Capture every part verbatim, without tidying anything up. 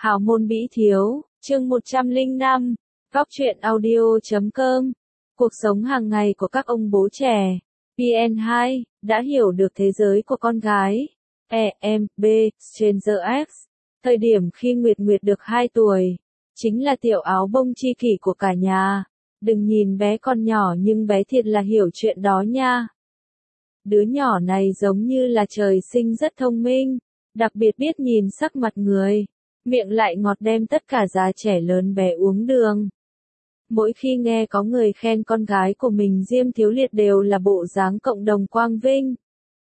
Hào môn Bỉ Thiếu, chương một trăm lẻ năm, Góc truyện audio chấm com. Cuộc sống hàng ngày của các ông bố trẻ. pê en hai, đã hiểu được thế giới của con gái. E M B, Stranger X. Thời điểm khi Nguyệt Nguyệt được hai tuổi, chính là tiểu áo bông chi kỷ của cả nhà. Đừng nhìn bé con nhỏ nhưng bé thiệt là hiểu chuyện đó nha. Đứa nhỏ này giống như là trời sinh rất thông minh, đặc biệt biết nhìn sắc mặt người, miệng lại ngọt đem tất cả già trẻ lớn bé uống đường. Mỗi khi nghe có người khen con gái của mình Diêm Thiếu Liệt đều là bộ dáng cộng đồng quang vinh.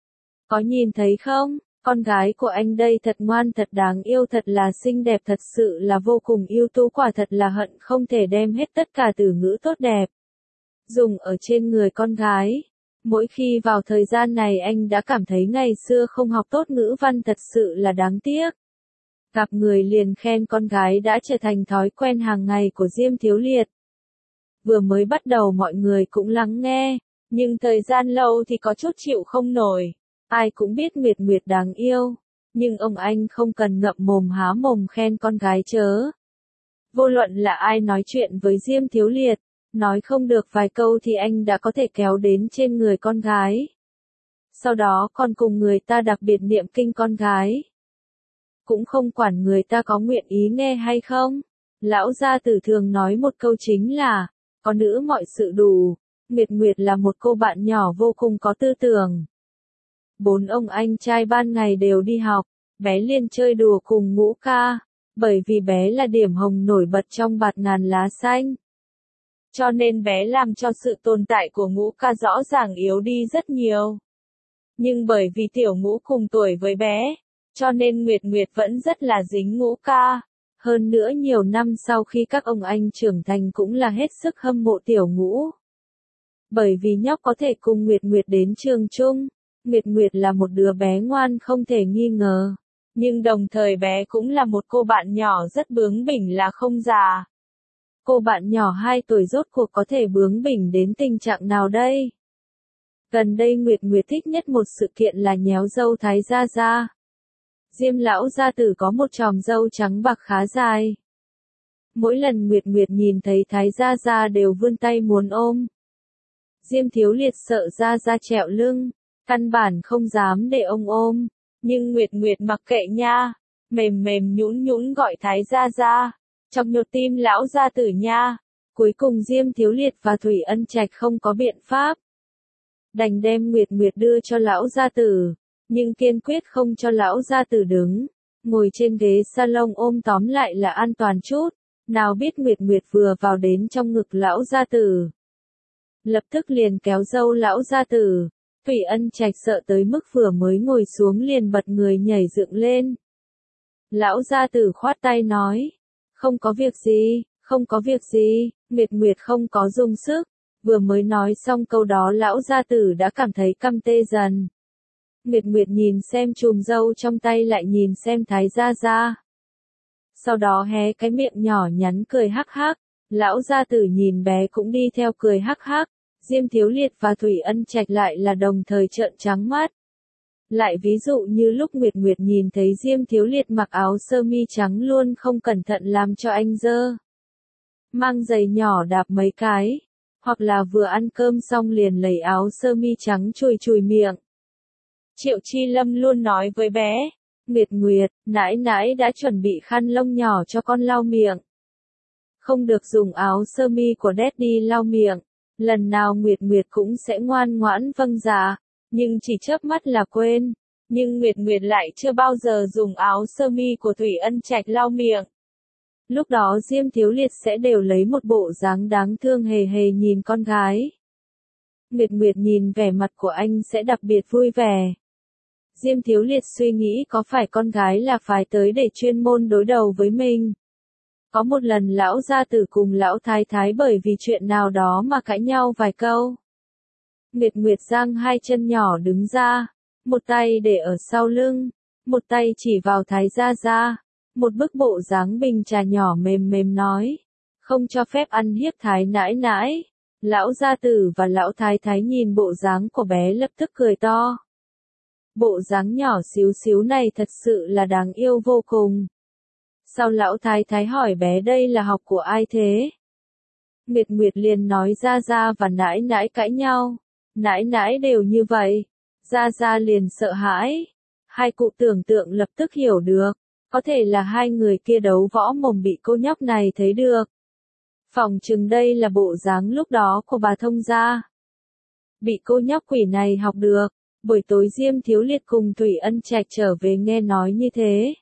Có nhìn thấy không, con gái của anh đây thật ngoan thật đáng yêu thật là xinh đẹp thật sự là vô cùng ưu tú quả thật là hận không thể đem hết tất cả từ ngữ tốt đẹp dùng ở trên người con gái. Mỗi khi vào thời gian này anh đã cảm thấy ngày xưa không học tốt ngữ văn thật sự là đáng tiếc. Gặp người liền khen con gái đã trở thành thói quen hàng ngày của Diêm Thiếu Liệt. Vừa mới bắt đầu mọi người cũng lắng nghe, nhưng thời gian lâu thì có chút chịu không nổi. Ai cũng biết Nguyệt Nguyệt đáng yêu, nhưng ông anh không cần ngậm mồm há mồm khen con gái chớ. Vô luận là ai nói chuyện với Diêm Thiếu Liệt, nói không được vài câu thì anh đã có thể kéo đến trên người con gái. Sau đó còn cùng người ta đặc biệt niệm kinh con gái. Cũng không quản người ta có nguyện ý nghe hay không. Lão gia tử thường nói một câu chính là, có nữ mọi sự đủ. Nguyệt Nguyệt là một cô bạn nhỏ vô cùng có tư tưởng. Bốn ông anh trai ban ngày đều đi học, bé liền chơi đùa cùng Ngũ Ca, bởi vì bé là điểm hồng nổi bật trong bạt ngàn lá xanh. Cho nên bé làm cho sự tồn tại của Ngũ Ca rõ ràng yếu đi rất nhiều. Nhưng bởi vì tiểu Ngũ cùng tuổi với bé, cho nên Nguyệt Nguyệt vẫn rất là dính Ngũ Ca. Hơn nữa nhiều năm sau khi các ông anh trưởng thành cũng là hết sức hâm mộ tiểu Ngũ. Bởi vì nhóc có thể cùng Nguyệt Nguyệt đến trường chung. Nguyệt Nguyệt là một đứa bé ngoan không thể nghi ngờ. Nhưng đồng thời bé cũng là một cô bạn nhỏ rất bướng bỉnh là không già. Cô bạn nhỏ hai tuổi rốt cuộc có thể bướng bỉnh đến tình trạng nào đây? Gần đây Nguyệt Nguyệt thích nhất một sự kiện là nhéo râu Thái Gia Gia. Diêm lão gia tử có một chòm râu trắng bạc khá dài. Mỗi lần Nguyệt Nguyệt nhìn thấy Thái Gia Gia đều vươn tay muốn ôm. Diêm Thiếu Liệt sợ Gia Gia trẹo lưng, căn bản không dám để ông ôm. Nhưng Nguyệt Nguyệt mặc kệ nha, mềm mềm nhũn nhũn gọi Thái Gia Gia. Trong nhột tim lão gia tử nha. Cuối cùng Diêm Thiếu Liệt và Thủy Ân Trạch không có biện pháp. Đành đem Nguyệt Nguyệt đưa cho lão gia tử, nhưng kiên quyết không cho lão gia tử đứng. Ngồi trên ghế salon ôm tóm lại là an toàn chút. Nào biết Nguyệt Nguyệt vừa vào đến trong ngực lão gia tử. Lập tức liền kéo râu lão gia tử. Thủy Ân Trạch sợ tới mức vừa mới ngồi xuống liền bật người nhảy dựng lên. Lão gia tử khoát tay nói. Không có việc gì, không có việc gì, Nguyệt Nguyệt không có dùng sức. Vừa mới nói xong câu đó lão gia tử đã cảm thấy căm tê dần. Nguyệt Nguyệt nhìn xem chùm râu trong tay lại nhìn xem Thái Gia Gia. Sau đó hé cái miệng nhỏ nhắn cười hắc hắc. Lão gia tử nhìn bé cũng đi theo cười hắc hắc. Diêm Thiếu Liệt và Thủy Ân Trạch lại là đồng thời trợn trắng mắt. Lại ví dụ như lúc Nguyệt Nguyệt nhìn thấy Diêm Thiếu Liệt mặc áo sơ mi trắng luôn không cẩn thận làm cho anh dơ. Mang giày nhỏ đạp mấy cái. Hoặc là vừa ăn cơm xong liền lấy áo sơ mi trắng chùi chùi miệng. Triệu Chi Lâm luôn nói với bé. Nguyệt Nguyệt, nãi nãi đã chuẩn bị khăn lông nhỏ cho con lau miệng. Không được dùng áo sơ mi của Daddy lau miệng. Lần nào Nguyệt Nguyệt cũng sẽ ngoan ngoãn vâng dạ. Nhưng chỉ chớp mắt là quên. Nhưng Nguyệt Nguyệt lại chưa bao giờ dùng áo sơ mi của Thủy Ân Trạch lau miệng. Lúc đó Diêm Thiếu Liệt sẽ đều lấy một bộ dáng đáng thương hề hề nhìn con gái. Nguyệt Nguyệt nhìn vẻ mặt của anh sẽ đặc biệt vui vẻ. Diêm Thiếu Liệt suy nghĩ có phải con gái là phái tới để chuyên môn đối đầu với mình. Có một lần lão gia tử cùng lão thái thái bởi vì chuyện nào đó mà cãi nhau vài câu. Nguyệt Nguyệt giang hai chân nhỏ đứng ra, một tay để ở sau lưng, một tay chỉ vào Thái Gia Gia, một bức bộ dáng bình trà nhỏ mềm mềm nói, không cho phép ăn hiếp Thái nãi nãi. Lão gia tử và lão thái thái nhìn bộ dáng của bé lập tức cười to. Bộ dáng nhỏ xíu xíu này thật sự là đáng yêu vô cùng. Sau lão thái thái hỏi bé đây là học của ai thế? Nguyệt Nguyệt liền nói Gia Gia và nãi nãi cãi nhau. Nãi nãi đều như vậy. Gia Gia liền sợ hãi. Hai cụ tưởng tượng lập tức hiểu được. Có thể là hai người kia đấu võ mồm bị cô nhóc này thấy được. Phỏng chừng đây là bộ dáng lúc đó của bà thông gia. Bị cô nhóc quỷ này học được. Buổi tối Diêm Thiếu Liệt cùng Thủy Ân Trạch trở về nghe nói như thế.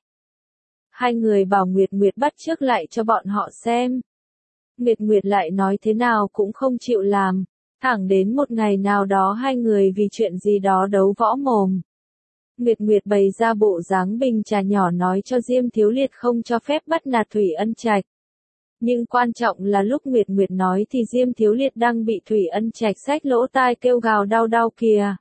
Hai người bảo Nguyệt Nguyệt bắt chước lại cho bọn họ xem. Nguyệt Nguyệt lại nói thế nào cũng không chịu làm. Thẳng đến một ngày nào đó hai người vì chuyện gì đó đấu võ mồm. Nguyệt Nguyệt bày ra bộ dáng bình trà nhỏ nói cho Diêm Thiếu Liệt không cho phép bắt nạt Thủy Ân Trạch. Nhưng quan trọng là lúc Nguyệt Nguyệt nói thì Diêm Thiếu Liệt đang bị Thủy Ân Trạch xách lỗ tai kêu gào đau đau kìa.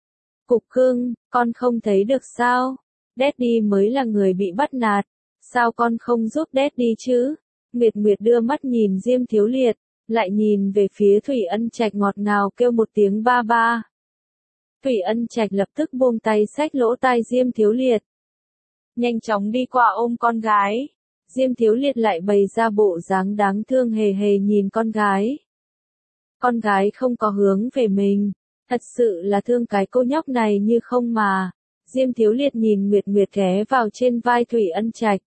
Cục cưng, con không thấy được sao? Daddy mới là người bị bắt nạt. Sao con không giúp Daddy chứ? Nguyệt Nguyệt đưa mắt nhìn Diêm Thiếu Liệt, lại nhìn về phía Thủy Ân Trạch ngọt ngào kêu một tiếng ba ba. Thủy Ân Trạch lập tức buông tay xách lỗ tai Diêm Thiếu Liệt. Nhanh chóng đi qua ôm con gái. Diêm Thiếu Liệt lại bày ra bộ dáng đáng thương hề hề nhìn con gái. Con gái không có hướng về mình. Thật sự là thương cái cô nhóc này như không mà. Diêm Thiếu Liệt nhìn Nguyệt Nguyệt ghé vào trên vai Thủy Ân Trạch.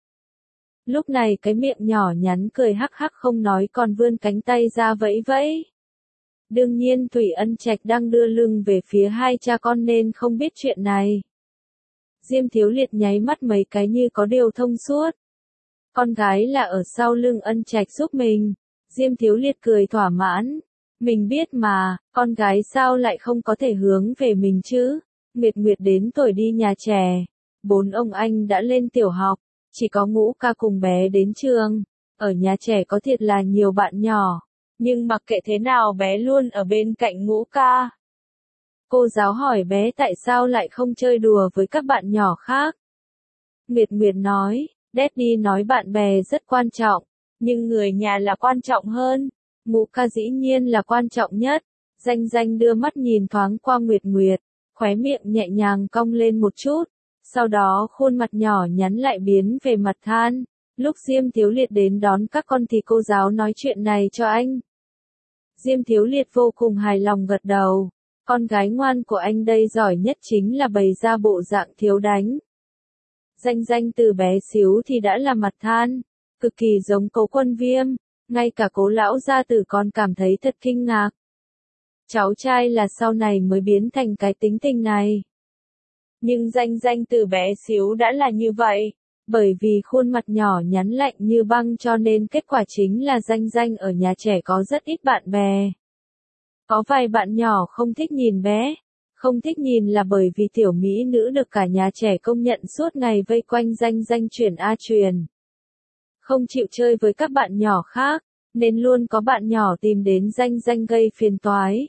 Lúc này cái miệng nhỏ nhắn cười hắc hắc không nói còn vươn cánh tay ra vẫy vẫy. Đương nhiên Thủy Ân Trạch đang đưa lưng về phía hai cha con nên không biết chuyện này. Diêm Thiếu Liệt nháy mắt mấy cái như có điều thông suốt. Con gái là ở sau lưng Ân Trạch giúp mình. Diêm Thiếu Liệt cười thỏa mãn. Mình biết mà, con gái sao lại không có thể hướng về mình chứ? Nguyệt Nguyệt đến tuổi đi nhà trẻ. Bốn ông anh đã lên tiểu học. Chỉ có Ngũ Ca cùng bé đến trường. Ở nhà trẻ có thiệt là nhiều bạn nhỏ. Nhưng mặc kệ thế nào bé luôn ở bên cạnh Ngũ Ca. Cô giáo hỏi bé tại sao lại không chơi đùa với các bạn nhỏ khác. Nguyệt Nguyệt nói, Daddy nói bạn bè rất quan trọng, nhưng người nhà là quan trọng hơn. Ngũ Ca dĩ nhiên là quan trọng nhất. Danh Danh đưa mắt nhìn thoáng qua Nguyệt Nguyệt, khóe miệng nhẹ nhàng cong lên một chút. Sau đó khuôn mặt nhỏ nhắn lại biến về mặt than. Lúc Diêm Thiếu Liệt đến đón các con thì cô giáo nói chuyện này cho anh. Diêm Thiếu Liệt vô cùng hài lòng gật đầu. Con gái ngoan của anh đây giỏi nhất chính là bày ra bộ dạng thiếu đánh. Danh Danh từ bé xíu thì đã là mặt than, cực kỳ giống Cố Quân Viêm, ngay cả Cố lão gia tử còn cảm thấy thật kinh ngạc. Cháu trai là sau này mới biến thành cái tính tình này. Nhưng Danh Danh từ bé xíu đã là như vậy, bởi vì khuôn mặt nhỏ nhắn lạnh như băng cho nên kết quả chính là Danh Danh ở nhà trẻ có rất ít bạn bè. Có vài bạn nhỏ không thích nhìn bé. Không thích nhìn là bởi vì tiểu mỹ nữ được cả nhà trẻ công nhận suốt ngày vây quanh Danh Danh truyền a truyền. Không chịu chơi với các bạn nhỏ khác, nên luôn có bạn nhỏ tìm đến Danh Danh gây phiền toái.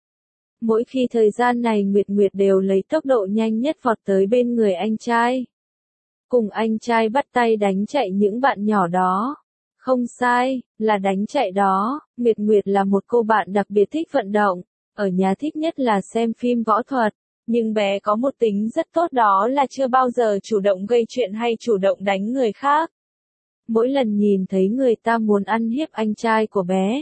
Mỗi khi thời gian này Nguyệt Nguyệt đều lấy tốc độ nhanh nhất vọt tới bên người anh trai. Cùng anh trai bắt tay đánh chạy những bạn nhỏ đó. Không sai, là đánh chạy đó. Nguyệt Nguyệt là một cô bạn đặc biệt thích vận động. Ở nhà thích nhất là xem phim võ thuật, nhưng bé có một tính rất tốt đó là chưa bao giờ chủ động gây chuyện hay chủ động đánh người khác. Mỗi lần nhìn thấy người ta muốn ăn hiếp anh trai của bé,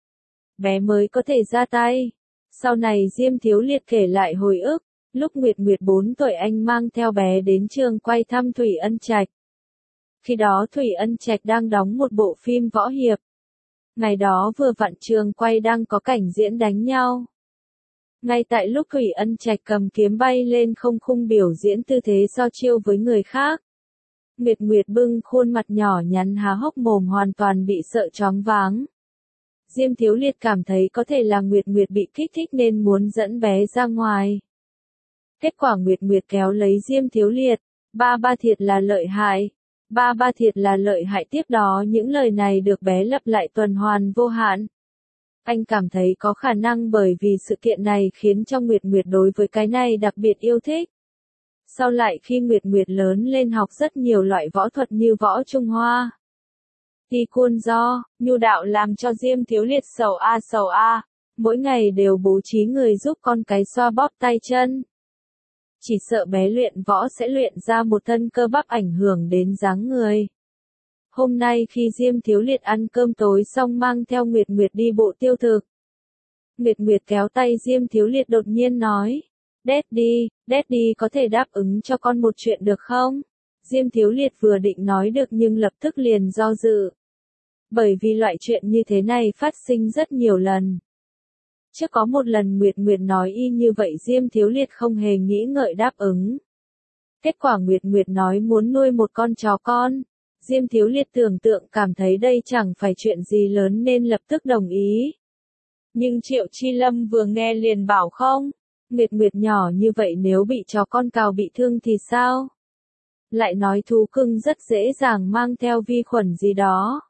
bé mới có thể ra tay. Sau này Diêm Thiếu Liệt kể lại hồi ức, lúc Nguyệt Nguyệt bốn tuổi anh mang theo bé đến trường quay thăm Thủy Ân Trạch. Khi đó Thủy Ân Trạch đang đóng một bộ phim võ hiệp. Ngày đó vừa vặn trường quay đang có cảnh diễn đánh nhau. Ngay tại lúc Thủy Ân Trạch cầm kiếm bay lên không khung biểu diễn tư thế so chiêu với người khác. Nguyệt Nguyệt bưng khuôn mặt nhỏ nhắn há hốc mồm hoàn toàn bị sợ choáng váng. Diêm Thiếu Liệt cảm thấy có thể là Nguyệt Nguyệt bị kích thích nên muốn dẫn bé ra ngoài. Kết quả Nguyệt Nguyệt kéo lấy Diêm Thiếu Liệt, ba ba thiệt là lợi hại, ba ba thiệt là lợi hại tiếp đó những lời này được bé lặp lại tuần hoàn vô hạn. Anh cảm thấy có khả năng bởi vì sự kiện này khiến cho Nguyệt Nguyệt đối với cái này đặc biệt yêu thích. Sau lại khi Nguyệt Nguyệt lớn lên học rất nhiều loại võ thuật như võ Trung Hoa, Ti Khuôn Do, nhu đạo làm cho Diêm Thiếu Liệt sầu a sầu a, mỗi ngày đều bố trí người giúp con cái xoa bóp tay chân. Chỉ sợ bé luyện võ sẽ luyện ra một thân cơ bắp ảnh hưởng đến dáng người. Hôm nay khi Diêm Thiếu Liệt ăn cơm tối xong mang theo Nguyệt Nguyệt đi bộ tiêu thực. Nguyệt Nguyệt kéo tay Diêm Thiếu Liệt đột nhiên nói. Daddy, Daddy có thể đáp ứng cho con một chuyện được không? Diêm Thiếu Liệt vừa định nói được nhưng lập tức liền do dự. Bởi vì loại chuyện như thế này phát sinh rất nhiều lần. Trước có một lần Nguyệt Nguyệt nói y như vậy Diêm Thiếu Liệt không hề nghĩ ngợi đáp ứng. Kết quả Nguyệt Nguyệt nói muốn nuôi một con chó con. Diêm Thiếu Liệt tưởng tượng cảm thấy đây chẳng phải chuyện gì lớn nên lập tức đồng ý. Nhưng Triệu Chi Lâm vừa nghe liền bảo không. Nguyệt Nguyệt nhỏ như vậy nếu bị chó con cào bị thương thì sao? Lại nói thú cưng rất dễ dàng mang theo vi khuẩn gì đó.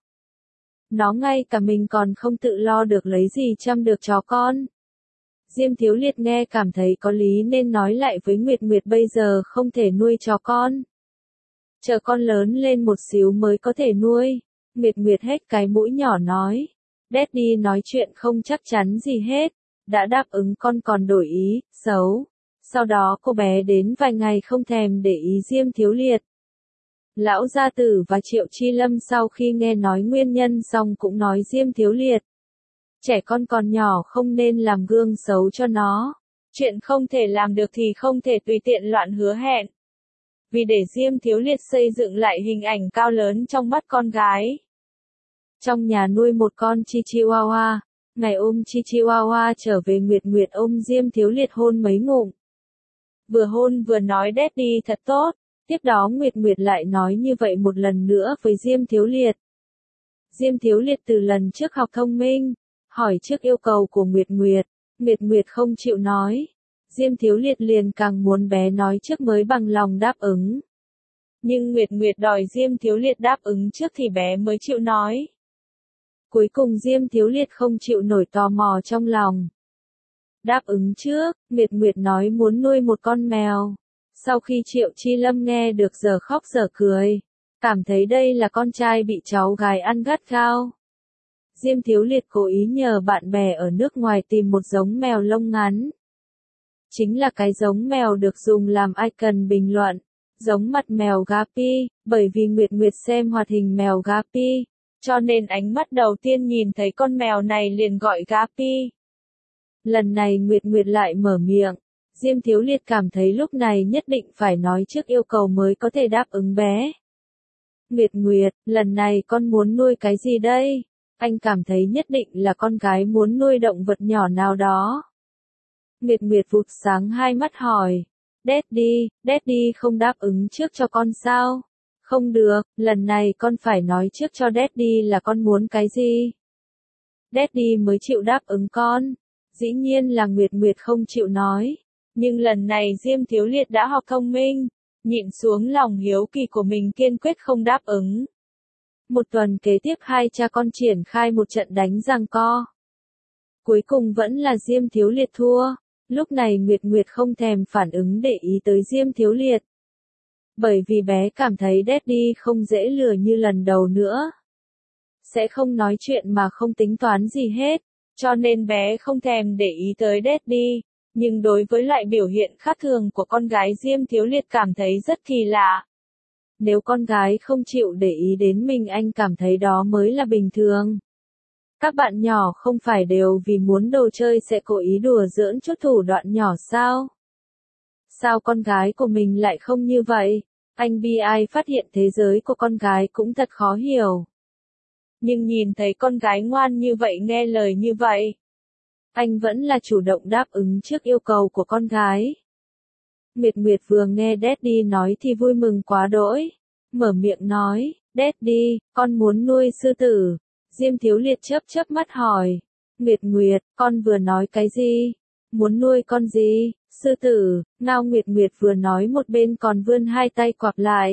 Nó ngay cả mình còn không tự lo được lấy gì chăm được chó con. Diêm Thiếu Liệt nghe cảm thấy có lý nên nói lại với Nguyệt Nguyệt bây giờ không thể nuôi chó con. Chờ con lớn lên một xíu mới có thể nuôi. Nguyệt Nguyệt hết cái mũi nhỏ nói. Daddy nói chuyện không chắc chắn gì hết. Đã đáp ứng con còn đổi ý, xấu. Sau đó cô bé đến vài ngày không thèm để ý Diêm Thiếu Liệt. Lão Gia Tử và Triệu Chi Lâm sau khi nghe nói nguyên nhân xong cũng nói Diêm Thiếu Liệt. Trẻ con còn nhỏ không nên làm gương xấu cho nó. Chuyện không thể làm được thì không thể tùy tiện loạn hứa hẹn. Vì để Diêm Thiếu Liệt xây dựng lại hình ảnh cao lớn trong mắt con gái. Trong nhà nuôi một con Chihuahua. Ngày ôm Chihuahua trở về Nguyệt Nguyệt ôm Diêm Thiếu Liệt hôn mấy ngụm. Vừa hôn vừa nói Daddy thật tốt. Tiếp đó Nguyệt Nguyệt lại nói như vậy một lần nữa với Diêm Thiếu Liệt. Diêm Thiếu Liệt từ lần trước học thông minh, hỏi trước yêu cầu của Nguyệt Nguyệt, Nguyệt Nguyệt không chịu nói. Diêm Thiếu Liệt liền càng muốn bé nói trước mới bằng lòng đáp ứng. Nhưng Nguyệt Nguyệt đòi Diêm Thiếu Liệt đáp ứng trước thì bé mới chịu nói. Cuối cùng Diêm Thiếu Liệt không chịu nổi tò mò trong lòng. Đáp ứng trước, Nguyệt Nguyệt nói muốn nuôi một con mèo. Sau khi Triệu Chi Lâm nghe được giờ khóc giờ cười, cảm thấy đây là con trai bị cháu gái ăn gắt gao. Diêm Thiếu Liệt cố ý nhờ bạn bè ở nước ngoài tìm một giống mèo lông ngắn. Chính là cái giống mèo được dùng làm icon bình luận, giống mặt mèo Gapi, bởi vì Nguyệt Nguyệt xem hoạt hình mèo Gapi, cho nên ánh mắt đầu tiên nhìn thấy con mèo này liền gọi Gapi. Lần này Nguyệt Nguyệt lại mở miệng. Diêm Thiếu Liệt cảm thấy lúc này nhất định phải nói trước yêu cầu mới có thể đáp ứng bé. Nguyệt Nguyệt, lần này con muốn nuôi cái gì đây? Anh cảm thấy nhất định là con gái muốn nuôi động vật nhỏ nào đó. Nguyệt Nguyệt vụt sáng hai mắt hỏi. Daddy, Daddy không đáp ứng trước cho con sao? Không được, lần này con phải nói trước cho Daddy là con muốn cái gì. Daddy mới chịu đáp ứng con. Dĩ nhiên là Nguyệt Nguyệt không chịu nói. Nhưng lần này Diêm Thiếu Liệt đã học thông minh, nhịn xuống lòng hiếu kỳ của mình kiên quyết không đáp ứng. Một tuần kế tiếp hai cha con triển khai một trận đánh giằng co. Cuối cùng vẫn là Diêm Thiếu Liệt thua, lúc này Nguyệt Nguyệt không thèm phản ứng để ý tới Diêm Thiếu Liệt. Bởi vì bé cảm thấy Daddy không dễ lừa như lần đầu nữa. Sẽ không nói chuyện mà không tính toán gì hết, cho nên bé không thèm để ý tới Daddy. Nhưng đối với loại biểu hiện khác thường của con gái Diêm Thiếu Liệt cảm thấy rất kỳ lạ. Nếu con gái không chịu để ý đến mình anh cảm thấy đó mới là bình thường. Các bạn nhỏ không phải đều vì muốn đồ chơi sẽ cố ý đùa giỡn chút thủ đoạn nhỏ sao? Sao con gái của mình lại không như vậy? Anh bi ai phát hiện thế giới của con gái cũng thật khó hiểu. Nhưng nhìn thấy con gái ngoan như vậy nghe lời như vậy. Anh vẫn là chủ động đáp ứng trước yêu cầu của con gái. Nguyệt Nguyệt vừa nghe Daddy nói thì vui mừng quá đỗi. Mở miệng nói, Daddy, con muốn nuôi sư tử. Diêm Thiếu Liệt chớp chớp mắt hỏi. Nguyệt Nguyệt, con vừa nói cái gì? Muốn nuôi con gì? Sư tử, Ngao Nguyệt Nguyệt vừa nói một bên còn vươn hai tay quặp lại.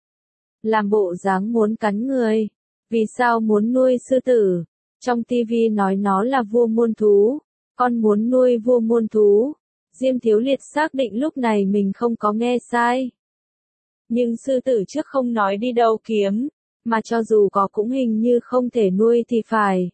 Làm bộ dáng muốn cắn người. Vì sao muốn nuôi sư tử? Trong tivi nói nó là vua muôn thú. Con muốn nuôi vua muôn thú. Diêm Thiếu Liệt xác định lúc này mình không có nghe sai. Nhưng sư tử trước không nói đi đâu kiếm, mà cho dù có cũng hình như không thể nuôi thì phải.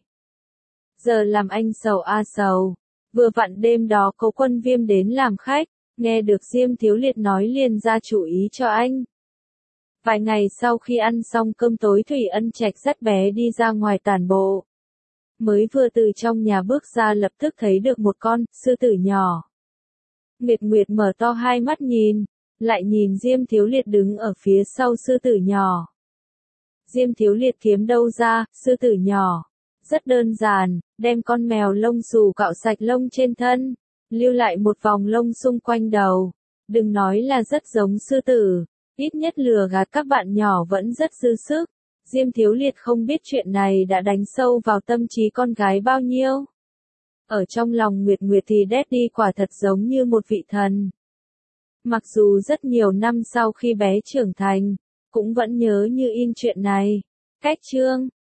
Giờ làm anh sầu a sầu. Vừa vặn đêm đó Cố Quân Viêm đến làm khách, nghe được Diêm Thiếu Liệt nói liền ra chủ ý cho anh. Vài ngày sau khi ăn xong cơm tối Thủy Ân Trạch dắt bé đi ra ngoài tản bộ. Mới vừa từ trong nhà bước ra lập tức thấy được một con sư tử nhỏ. Nguyệt Nguyệt mở to hai mắt nhìn, lại nhìn Diêm Thiếu Liệt đứng ở phía sau sư tử nhỏ. Diêm Thiếu Liệt kiếm đâu ra, sư tử nhỏ. Rất đơn giản, đem con mèo lông xù cạo sạch lông trên thân, lưu lại một vòng lông xung quanh đầu. Đừng nói là rất giống sư tử, ít nhất lừa gạt các bạn nhỏ vẫn rất dư sức. Diêm Thiếu Liệt không biết chuyện này đã đánh sâu vào tâm trí con gái bao nhiêu. Ở trong lòng Nguyệt Nguyệt thì Daddy quả thật giống như một vị thần. Mặc dù rất nhiều năm sau khi bé trưởng thành, cũng vẫn nhớ như in chuyện này. Cách chương